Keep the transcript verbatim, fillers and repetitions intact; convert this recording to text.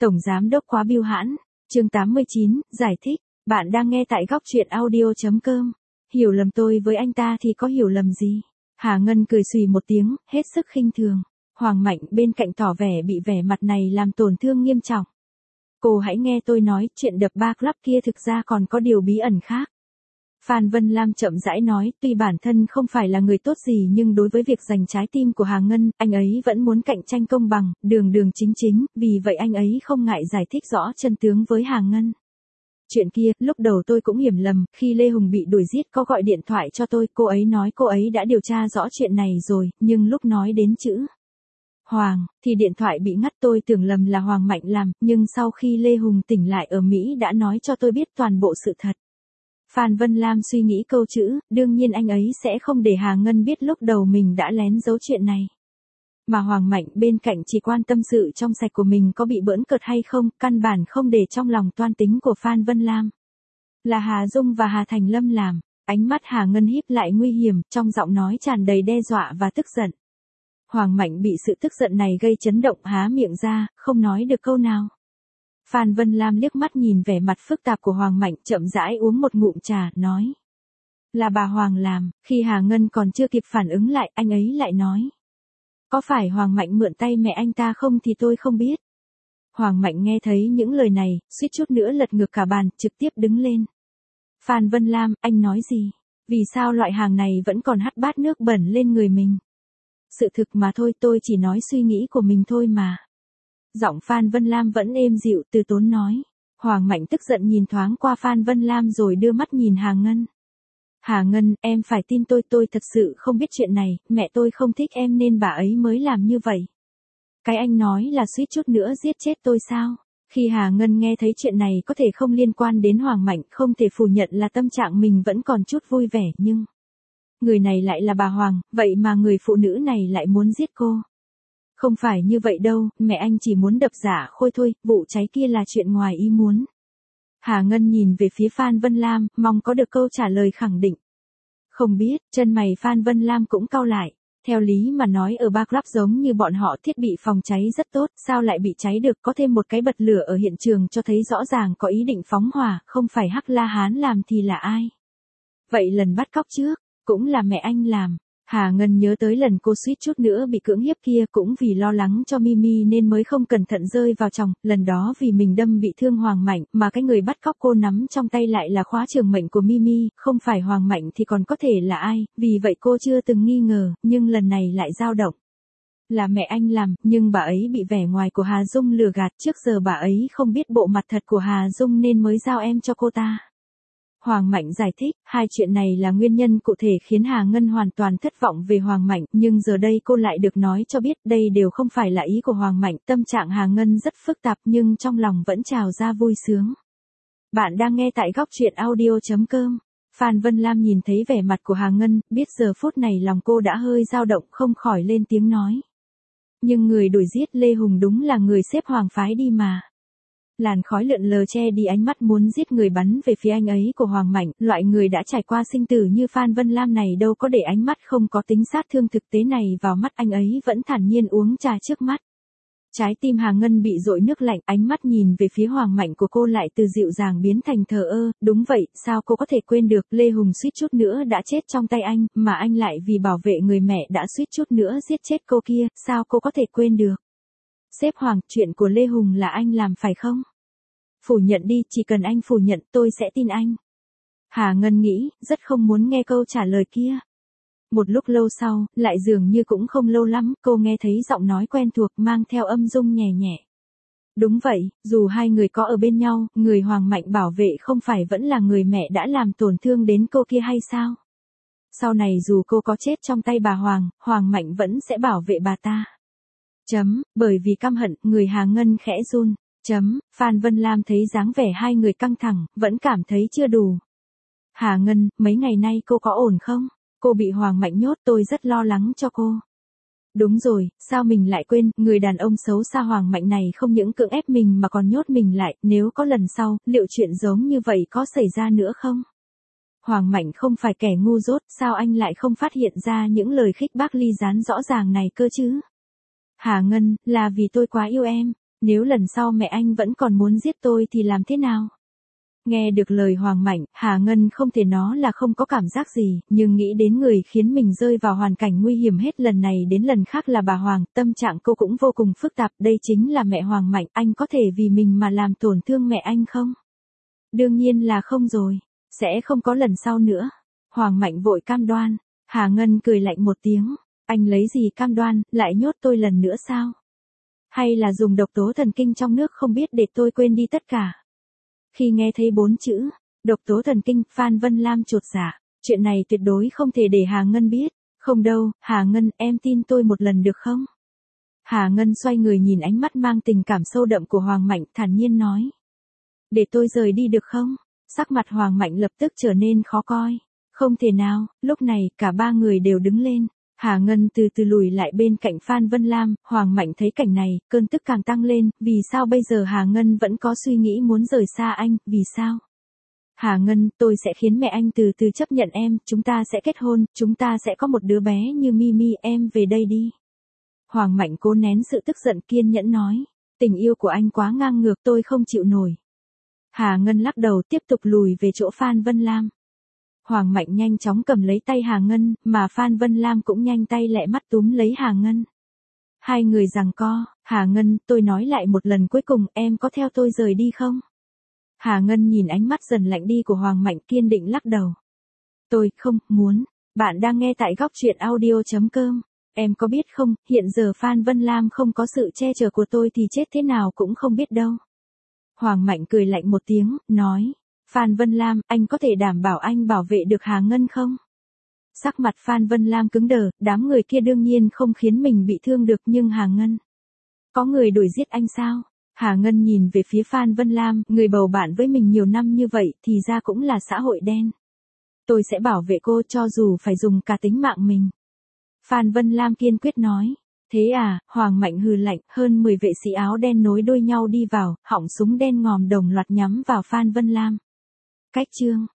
Tổng giám đốc quá bưu hãn. Chương tám mươi chín, giải thích. Bạn đang nghe tại góc truyện audio.com. Hiểu lầm tôi với anh ta thì có hiểu lầm gì? Hà Ngân cười xùy một tiếng, hết sức khinh thường. Hoàng Mạnh bên cạnh tỏ vẻ bị vẻ mặt này làm tổn thương nghiêm trọng. Cô hãy nghe tôi nói, chuyện đập ba club kia thực ra còn có điều bí ẩn khác. Phan Vân Lam chậm rãi nói, tuy bản thân không phải là người tốt gì nhưng đối với việc giành trái tim của Hà Ngân, anh ấy vẫn muốn cạnh tranh công bằng, đường đường chính chính, vì vậy anh ấy không ngại giải thích rõ chân tướng với Hà Ngân. Chuyện kia, lúc đầu tôi cũng hiểu lầm, khi Lê Hùng bị đuổi giết có gọi điện thoại cho tôi, cô ấy nói cô ấy đã điều tra rõ chuyện này rồi, nhưng lúc nói đến chữ Hoàng, thì điện thoại bị ngắt, tôi tưởng lầm là Hoàng Mạnh làm, nhưng sau khi Lê Hùng tỉnh lại ở Mỹ đã nói cho tôi biết toàn bộ sự thật. Phan Vân Lam suy nghĩ câu chữ, đương nhiên anh ấy sẽ không để Hà Ngân biết lúc đầu mình đã lén giấu chuyện này. Mà Hoàng Mạnh bên cạnh chỉ quan tâm sự trong sạch của mình có bị bỡn cợt hay không, căn bản không để trong lòng toan tính của Phan Vân Lam. Là Hà Dung và Hà Thành Lâm làm, ánh mắt Hà Ngân híp lại nguy hiểm, trong giọng nói tràn đầy đe dọa và tức giận. Hoàng Mạnh bị sự tức giận này gây chấn động, há miệng ra, không nói được câu nào. Phan Vân Lam liếc mắt nhìn vẻ mặt phức tạp của Hoàng Mạnh, chậm rãi uống một ngụm trà, nói. Là bà Hoàng làm, khi Hà Ngân còn chưa kịp phản ứng lại, anh ấy lại nói. Có phải Hoàng Mạnh mượn tay mẹ anh ta không thì tôi không biết. Hoàng Mạnh nghe thấy những lời này, suýt chút nữa lật ngược cả bàn, trực tiếp đứng lên. Phan Vân Lam, anh nói gì? Vì sao loại hàng này vẫn còn hắt bát nước bẩn lên người mình? Sự thực mà thôi, tôi chỉ nói suy nghĩ của mình thôi mà. Giọng Phan Vân Lam vẫn êm dịu, từ tốn nói. Hoàng Mạnh tức giận nhìn thoáng qua Phan Vân Lam rồi đưa mắt nhìn Hà Ngân. Hà Ngân, em phải tin tôi, tôi thật sự không biết chuyện này, mẹ tôi không thích em nên bà ấy mới làm như vậy. Cái anh nói là suýt chút nữa giết chết tôi sao? Khi Hà Ngân nghe thấy chuyện này có thể không liên quan đến Hoàng Mạnh, không thể phủ nhận là tâm trạng mình vẫn còn chút vui vẻ, nhưng người này lại là bà Hoàng, vậy mà người phụ nữ này lại muốn giết cô. Không phải như vậy đâu, mẹ anh chỉ muốn đập giả khôi thôi, vụ cháy kia là chuyện ngoài ý muốn. Hà Ngân nhìn về phía Phan Vân Lam, mong có được câu trả lời khẳng định. Không biết, chân mày Phan Vân Lam cũng cau lại. Theo lý mà nói ở ba club giống như bọn họ thiết bị phòng cháy rất tốt, sao lại bị cháy được, có thêm một cái bật lửa ở hiện trường cho thấy rõ ràng có ý định phóng hỏa, không phải Hắc La Hán làm thì là ai? Vậy lần bắt cóc trước, cũng là mẹ anh làm. Hà Ngân nhớ tới lần cô suýt chút nữa bị cưỡng hiếp kia, cũng vì lo lắng cho Mimi nên mới không cẩn thận rơi vào chòng, lần đó vì mình đâm bị thương Hoàng Mạnh, mà cái người bắt cóc cô nắm trong tay lại là khóa trường mệnh của Mimi, không phải Hoàng Mạnh thì còn có thể là ai, vì vậy cô chưa từng nghi ngờ, nhưng lần này lại dao động. Là mẹ anh làm, nhưng bà ấy bị vẻ ngoài của Hà Dung lừa gạt, trước giờ bà ấy không biết bộ mặt thật của Hà Dung nên mới giao em cho cô ta. Hoàng Mạnh giải thích, hai chuyện này là nguyên nhân cụ thể khiến Hà Ngân hoàn toàn thất vọng về Hoàng Mạnh, nhưng giờ đây cô lại được nói cho biết đây đều không phải là ý của Hoàng Mạnh, tâm trạng Hà Ngân rất phức tạp nhưng trong lòng vẫn trào ra vui sướng. Bạn đang nghe tại góc truyện audio.com. Phan Vân Lam nhìn thấy vẻ mặt của Hà Ngân, biết giờ phút này lòng cô đã hơi dao động, không khỏi lên tiếng nói. Nhưng người đuổi giết Lê Hùng đúng là người xếp Hoàng phái đi mà. Làn khói lượn lờ che đi ánh mắt muốn giết người bắn về phía anh ấy của Hoàng Mạnh, loại người đã trải qua sinh tử như Phan Vân Lam này đâu có để ánh mắt không có tính sát thương thực tế này vào mắt, anh ấy vẫn thản nhiên uống trà trước mắt. Trái tim Hà Ngân bị dội nước lạnh, ánh mắt nhìn về phía Hoàng Mạnh của cô lại từ dịu dàng biến thành thờ ơ, đúng vậy, sao cô có thể quên được, Lê Hùng suýt chút nữa đã chết trong tay anh, mà anh lại vì bảo vệ người mẹ đã suýt chút nữa giết chết cô kia, sao cô có thể quên được. Sếp Hoàng, chuyện của Lê Hùng là anh làm phải không? Phủ nhận đi, chỉ cần anh phủ nhận tôi sẽ tin anh. Hà Ngân nghĩ, rất không muốn nghe câu trả lời kia. Một lúc lâu sau, lại dường như cũng không lâu lắm, cô nghe thấy giọng nói quen thuộc mang theo âm dung nhẹ nhẹ. Đúng vậy, dù hai người có ở bên nhau, người Hoàng Mạnh bảo vệ không phải vẫn là người mẹ đã làm tổn thương đến cô kia hay sao? Sau này dù cô có chết trong tay bà Hoàng, Hoàng Mạnh vẫn sẽ bảo vệ bà ta. Chấm, bởi vì căm hận, người Hà Ngân khẽ run. Chấm, Phan Vân Lam thấy dáng vẻ hai người căng thẳng, vẫn cảm thấy chưa đủ. Hà Ngân, mấy ngày nay cô có ổn không? Cô bị Hoàng Mạnh nhốt, tôi rất lo lắng cho cô. Đúng rồi, sao mình lại quên, người đàn ông xấu xa Hoàng Mạnh này không những cưỡng ép mình mà còn nhốt mình lại, nếu có lần sau, liệu chuyện giống như vậy có xảy ra nữa không? Hoàng Mạnh không phải kẻ ngu dốt, sao anh lại không phát hiện ra những lời khích bác ly gián rõ ràng này cơ chứ? Hà Ngân, là vì tôi quá yêu em. Nếu lần sau mẹ anh vẫn còn muốn giết tôi thì làm thế nào? Nghe được lời Hoàng Mạnh, Hà Ngân không thể nó là không có cảm giác gì, nhưng nghĩ đến người khiến mình rơi vào hoàn cảnh nguy hiểm hết lần này đến lần khác là bà Hoàng, tâm trạng cô cũng vô cùng phức tạp, đây chính là mẹ Hoàng Mạnh, anh có thể vì mình mà làm tổn thương mẹ anh không? Đương nhiên là không rồi, sẽ không có lần sau nữa. Hoàng Mạnh vội cam đoan, Hà Ngân cười lạnh một tiếng, anh lấy gì cam đoan, lại nhốt tôi lần nữa sao? Hay là dùng độc tố thần kinh trong nước không biết để tôi quên đi tất cả? Khi nghe thấy bốn chữ, độc tố thần kinh, Phan Vân Lam chột dạ, chuyện này tuyệt đối không thể để Hà Ngân biết. Không đâu, Hà Ngân, em tin tôi một lần được không? Hà Ngân xoay người nhìn ánh mắt mang tình cảm sâu đậm của Hoàng Mạnh, thản nhiên nói. Để tôi rời đi được không? Sắc mặt Hoàng Mạnh lập tức trở nên khó coi. Không thể nào, lúc này, cả ba người đều đứng lên. Hà Ngân từ từ lùi lại bên cạnh Phan Vân Lam, Hoàng Mạnh thấy cảnh này, cơn tức càng tăng lên, vì sao bây giờ Hà Ngân vẫn có suy nghĩ muốn rời xa anh, vì sao? Hà Ngân, tôi sẽ khiến mẹ anh từ từ chấp nhận em, chúng ta sẽ kết hôn, chúng ta sẽ có một đứa bé như Mimi, em về đây đi. Hoàng Mạnh cố nén sự tức giận kiên nhẫn nói, tình yêu của anh quá ngang ngược tôi không chịu nổi. Hà Ngân lắc đầu tiếp tục lùi về chỗ Phan Vân Lam. Hoàng Mạnh nhanh chóng cầm lấy tay Hà Ngân, mà Phan Vân Lam cũng nhanh tay lẹ mắt túm lấy Hà Ngân. Hai người giằng co, Hà Ngân, tôi nói lại một lần cuối cùng, em có theo tôi rời đi không? Hà Ngân nhìn ánh mắt dần lạnh đi của Hoàng Mạnh kiên định lắc đầu. Tôi không muốn, bạn đang nghe tại góc truyện audio chấm com. Em có biết không, hiện giờ Phan Vân Lam không có sự che chở của tôi thì chết thế nào cũng không biết đâu. Hoàng Mạnh cười lạnh một tiếng, nói. Phan Vân Lam, anh có thể đảm bảo anh bảo vệ được Hà Ngân không? Sắc mặt Phan Vân Lam cứng đờ, đám người kia đương nhiên không khiến mình bị thương được nhưng Hà Ngân. Có người đuổi giết anh sao? Hà Ngân nhìn về phía Phan Vân Lam, người bầu bạn với mình nhiều năm như vậy thì ra cũng là xã hội đen. Tôi sẽ bảo vệ cô cho dù phải dùng cả tính mạng mình. Phan Vân Lam kiên quyết nói. Thế à, Hoàng Mạnh hừ lạnh, hơn mười vệ sĩ áo đen nối đuôi nhau đi vào, họng súng đen ngòm đồng loạt nhắm vào Phan Vân Lam. Cách chương